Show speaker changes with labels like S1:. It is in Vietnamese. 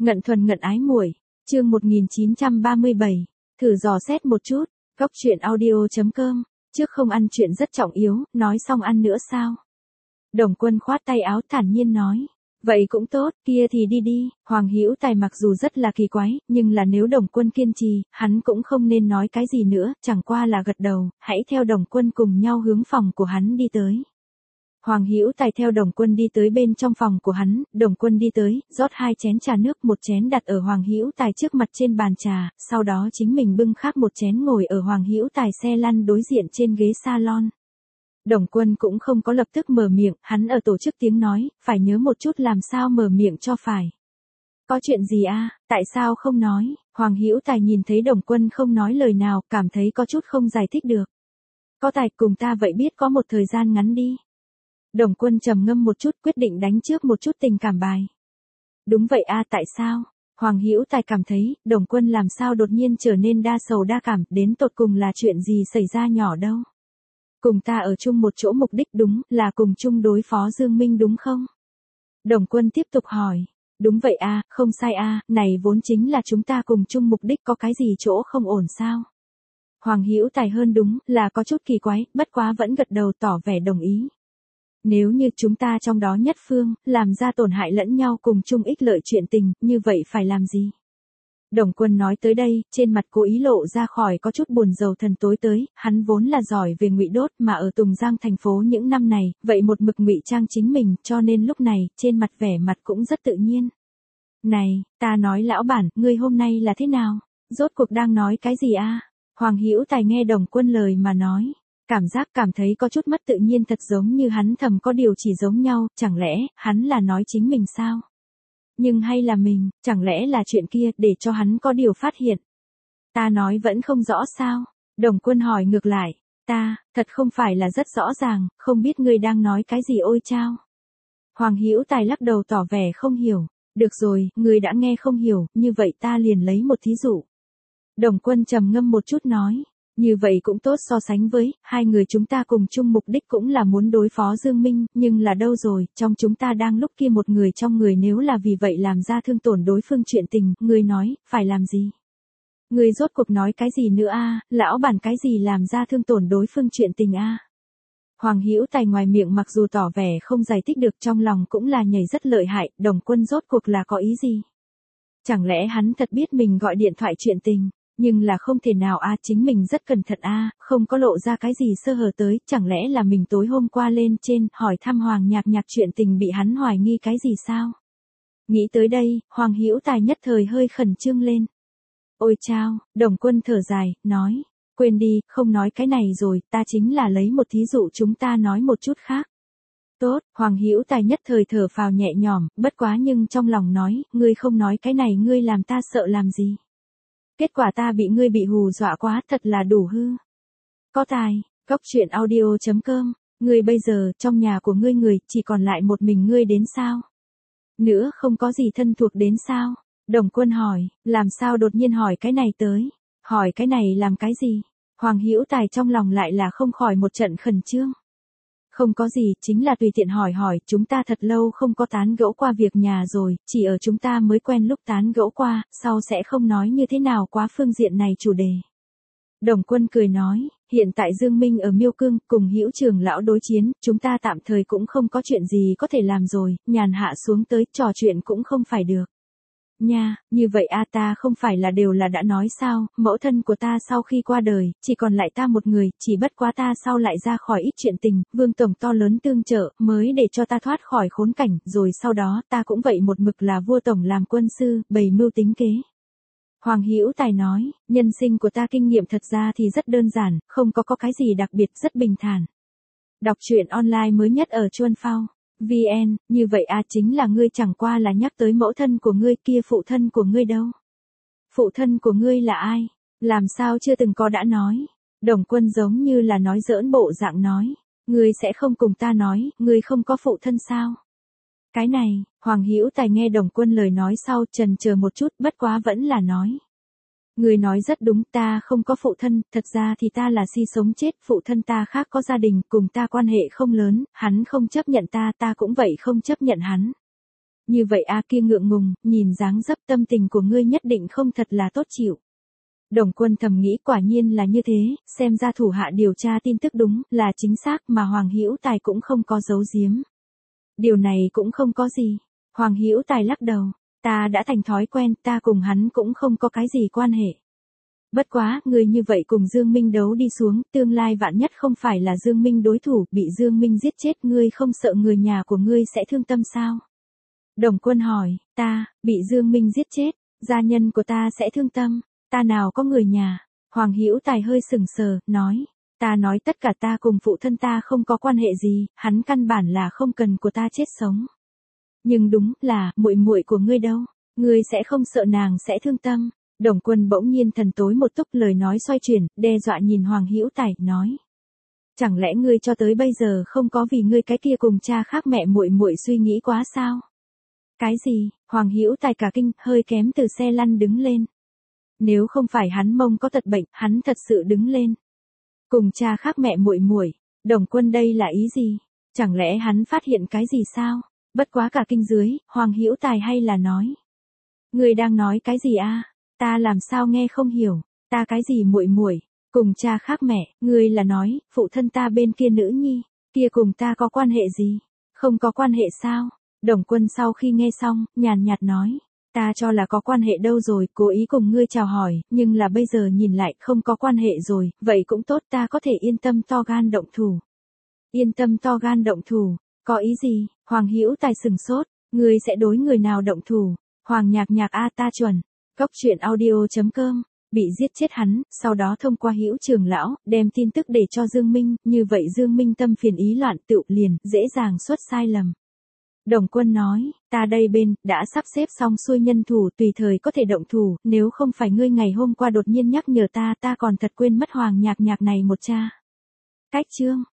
S1: Ngận thuần ngận ái muội, chương 1937, thử dò xét một chút, góc chuyện audio.com, trước không ăn chuyện rất trọng yếu, nói xong ăn nữa sao? Đồng Quân khoát tay áo thản nhiên nói, vậy cũng tốt, kia thì đi đi. Hoàng Hữu Tài mặc dù rất là kỳ quái, nhưng là nếu Đồng Quân kiên trì, hắn cũng không nên nói cái gì nữa, chẳng qua là gật đầu, hãy theo Đồng Quân cùng nhau hướng phòng của hắn đi tới. Hoàng Hữu Tài theo Đồng Quân đi tới bên trong phòng của hắn, Đồng Quân đi tới, rót 2 chén trà nước, một chén đặt ở Hoàng Hữu Tài trước mặt trên bàn trà, sau đó chính mình bưng khác một chén ngồi ở Hoàng Hữu Tài xe lăn đối diện trên ghế salon. Đồng Quân cũng không có lập tức mở miệng, hắn ở tổ chức tiếng nói, phải nhớ một chút làm sao mở miệng cho phải. Có chuyện gì a? Tại sao không nói? Hoàng Hữu Tài nhìn thấy Đồng Quân không nói lời nào, cảm thấy có chút không giải thích được. Có Tài cùng ta vậy biết có một thời gian ngắn đi. Đồng Quân trầm ngâm một chút, quyết định đánh trước một chút tình cảm bài. Đúng vậy a, tại sao? Hoàng Hữu Tài cảm thấy, Đồng Quân làm sao đột nhiên trở nên đa sầu đa cảm, đến tột cùng là chuyện gì xảy ra nhỏ đâu. Cùng ta ở chung một chỗ mục đích đúng, là cùng chung đối phó Dương Minh đúng không? Đồng Quân tiếp tục hỏi. Đúng vậy a, không sai a, này vốn chính là chúng ta cùng chung mục đích, có cái gì chỗ không ổn sao? Hoàng Hữu Tài hơn đúng, là có chút kỳ quái, bất quá vẫn gật đầu tỏ vẻ đồng ý. Nếu như chúng ta trong đó nhất phương, làm ra tổn hại lẫn nhau cùng chung ích lợi chuyện tình, như vậy phải làm gì? Đồng Quân nói tới đây, trên mặt cố ý lộ ra khỏi có chút buồn rầu thần tối tới, hắn vốn là giỏi về ngụy đốt mà ở Tùng Giang thành phố những năm này, vậy một mực ngụy trang chính mình, cho nên lúc này, trên mặt vẻ mặt cũng rất tự nhiên. Này, ta nói lão bản, ngươi hôm nay là thế nào? Rốt cuộc đang nói cái gì a? Hoàng Hữu Tài nghe Đồng Quân lời mà nói. Cảm thấy có chút mất tự nhiên, thật giống như hắn thầm có điều chỉ giống nhau, chẳng lẽ, hắn là nói chính mình sao? Nhưng hay là mình, chẳng lẽ là chuyện kia, để cho hắn có điều phát hiện? Ta nói vẫn không rõ sao? Đồng Quân hỏi ngược lại, thật không phải là rất rõ ràng, không biết ngươi đang nói cái gì ôi chao? Hoàng Hữu Tài lắc đầu tỏ vẻ không hiểu, được rồi, ngươi đã nghe không hiểu, như vậy ta liền lấy một thí dụ. Đồng Quân trầm ngâm một chút nói. Như vậy cũng tốt, so sánh với, hai người chúng ta cùng chung mục đích cũng là muốn đối phó Dương Minh, nhưng là đâu rồi, trong chúng ta đang lúc kia một người trong người nếu là vì vậy làm ra thương tổn đối phương chuyện tình, ngươi nói, phải làm gì? Ngươi rốt cuộc nói cái gì nữa a? Lão bản cái gì làm ra thương tổn đối phương chuyện tình a? Hoàng Hữu Tài ngoài miệng mặc dù tỏ vẻ không giải thích được, trong lòng cũng là nhảy rất lợi hại, Đồng Quân rốt cuộc là có ý gì? Chẳng lẽ hắn thật biết mình gọi điện thoại chuyện tình? Nhưng là không thể nào a, chính mình rất cẩn thận a, không có lộ ra cái gì sơ hở tới, chẳng lẽ là mình tối hôm qua lên trên, hỏi thăm Hoàng Nhạc chuyện tình bị hắn hoài nghi cái gì sao? Nghĩ tới đây, Hoàng Hữu Tài nhất thời hơi khẩn trương lên. Ôi chao, Đồng Quân thở dài, nói, quên đi, không nói cái này rồi, ta chính là lấy một thí dụ chúng ta nói một chút khác. Tốt, Hoàng Hữu Tài nhất thời thở phào nhẹ nhõm, bất quá nhưng trong lòng nói, ngươi không nói cái này ngươi làm ta sợ làm gì? Kết quả ta bị ngươi bị hù dọa quá, thật là đủ hư. Có Tài, góc chuyện audio.com, ngươi bây giờ, trong nhà của ngươi người, chỉ còn lại một mình ngươi đến sao? Nữa không có gì thân thuộc đến sao? Đồng Quân hỏi, làm sao đột nhiên hỏi cái này tới? Hỏi cái này làm cái gì? Hoàng Hữu Tài trong lòng lại là không khỏi một trận khẩn trương. Không có gì, chính là tùy tiện hỏi, chúng ta thật lâu không có tán gẫu qua việc nhà rồi, chỉ ở chúng ta mới quen lúc tán gẫu qua, sau sẽ không nói như thế nào quá phương diện này chủ đề. Đồng Quân cười nói, hiện tại Dương Minh ở Miêu Cương, cùng Hữu Trường lão đối chiến, chúng ta tạm thời cũng không có chuyện gì có thể làm rồi, nhàn hạ xuống tới, trò chuyện cũng không phải được. Nha, như vậy a, ta không phải là đều là đã nói sao, mẫu thân của ta sau khi qua đời, chỉ còn lại ta một người, chỉ bất quá ta sau lại ra khỏi ít chuyện tình, Vương Tổng to lớn tương trợ, mới để cho ta thoát khỏi khốn cảnh, rồi sau đó ta cũng vậy một mực là vua tổng làm quân sư, bày mưu tính kế. Hoàng Hữu Tài nói, nhân sinh của ta kinh nghiệm thật ra thì rất đơn giản, không có cái gì đặc biệt, rất bình thản. Đọc truyện online mới nhất ở Chuan Phao. VN, như vậy a, chính là ngươi chẳng qua là nhắc tới mẫu thân của ngươi, kia phụ thân của ngươi đâu? Phụ thân của ngươi là ai? Làm sao chưa từng có đã nói? Đồng Quân giống như là nói giỡn bộ dạng nói, ngươi sẽ không cùng ta nói, ngươi không có phụ thân sao? Cái này, Hoàng Hữu Tài nghe Đồng Quân lời nói sau chần chờ một chút, bất quá vẫn là nói. Người nói rất đúng, ta không có phụ thân, thật ra thì ta là si sống chết, phụ thân ta khác có gia đình, cùng ta quan hệ không lớn, hắn không chấp nhận ta, ta cũng vậy không chấp nhận hắn. Như vậy a kia ngượng ngùng, nhìn dáng dấp tâm tình của ngươi nhất định không thật là tốt chịu. Đồng Quân thầm nghĩ quả nhiên là như thế, xem ra thủ hạ điều tra tin tức đúng, là chính xác mà Hoàng Hữu Tài cũng không có giấu giếm. Điều này cũng không có gì. Hoàng Hữu Tài lắc đầu, ta đã thành thói quen, ta cùng hắn cũng không có cái gì quan hệ. Bất quá, người như vậy cùng Dương Minh đấu đi xuống, tương lai vạn nhất không phải là Dương Minh đối thủ, bị Dương Minh giết chết, ngươi không sợ người nhà của ngươi sẽ thương tâm sao? Đồng Quân hỏi, ta, bị Dương Minh giết chết, gia nhân của ta sẽ thương tâm, ta nào có người nhà? Hoàng Hữu Tài hơi sừng sờ, nói, ta nói tất cả ta cùng phụ thân ta không có quan hệ gì, hắn căn bản là không cần của ta chết sống. Nhưng đúng là, muội muội của ngươi đâu, ngươi sẽ không sợ nàng sẽ thương tâm. Đồng Quân bỗng nhiên thần tối một túc, lời nói xoay chuyển, đe dọa nhìn Hoàng Hữu Tài, nói. Chẳng lẽ ngươi cho tới bây giờ không có vì ngươi cái kia cùng cha khác mẹ muội muội suy nghĩ quá sao? Cái gì? Hoàng Hữu Tài cả kinh, hơi kém từ xe lăn đứng lên. Nếu không phải hắn mông có tật bệnh, hắn thật sự đứng lên. Cùng cha khác mẹ muội muội, Đồng Quân đây là ý gì? Chẳng lẽ hắn phát hiện cái gì sao? Bất quá cả kinh dưới, Hoàng Hữu Tài hay là nói. Ngươi đang nói cái gì a? Ta làm sao nghe không hiểu, ta cái gì muội muội, cùng cha khác mẹ, ngươi là nói, phụ thân ta bên kia nữ nhi, kia cùng ta có quan hệ gì? Không có quan hệ sao? Đồng Quân sau khi nghe xong, nhàn nhạt nói, ta cho là có quan hệ đâu rồi, cố ý cùng ngươi chào hỏi, nhưng là bây giờ nhìn lại không có quan hệ rồi, vậy cũng tốt, ta có thể yên tâm to gan động thủ. Yên tâm to gan động thủ, có ý gì? Hoàng Hữu Tài sừng sốt, ngươi sẽ đối người nào động thủ? Hoàng Nhạc Nhạc a ta chuẩn. Góc truyện audio.com, bị giết chết hắn, sau đó thông qua Hữu Trường lão, đem tin tức để cho Dương Minh, như vậy Dương Minh tâm phiền ý loạn tự liền, dễ dàng xuất sai lầm. Đồng Quân nói, ta đây bên, đã sắp xếp xong xuôi nhân thủ, tùy thời có thể động thủ, nếu không phải ngươi ngày hôm qua đột nhiên nhắc nhở ta, ta còn thật quên mất Hoàng Nhạc Nhạc này một cha. Cách chương.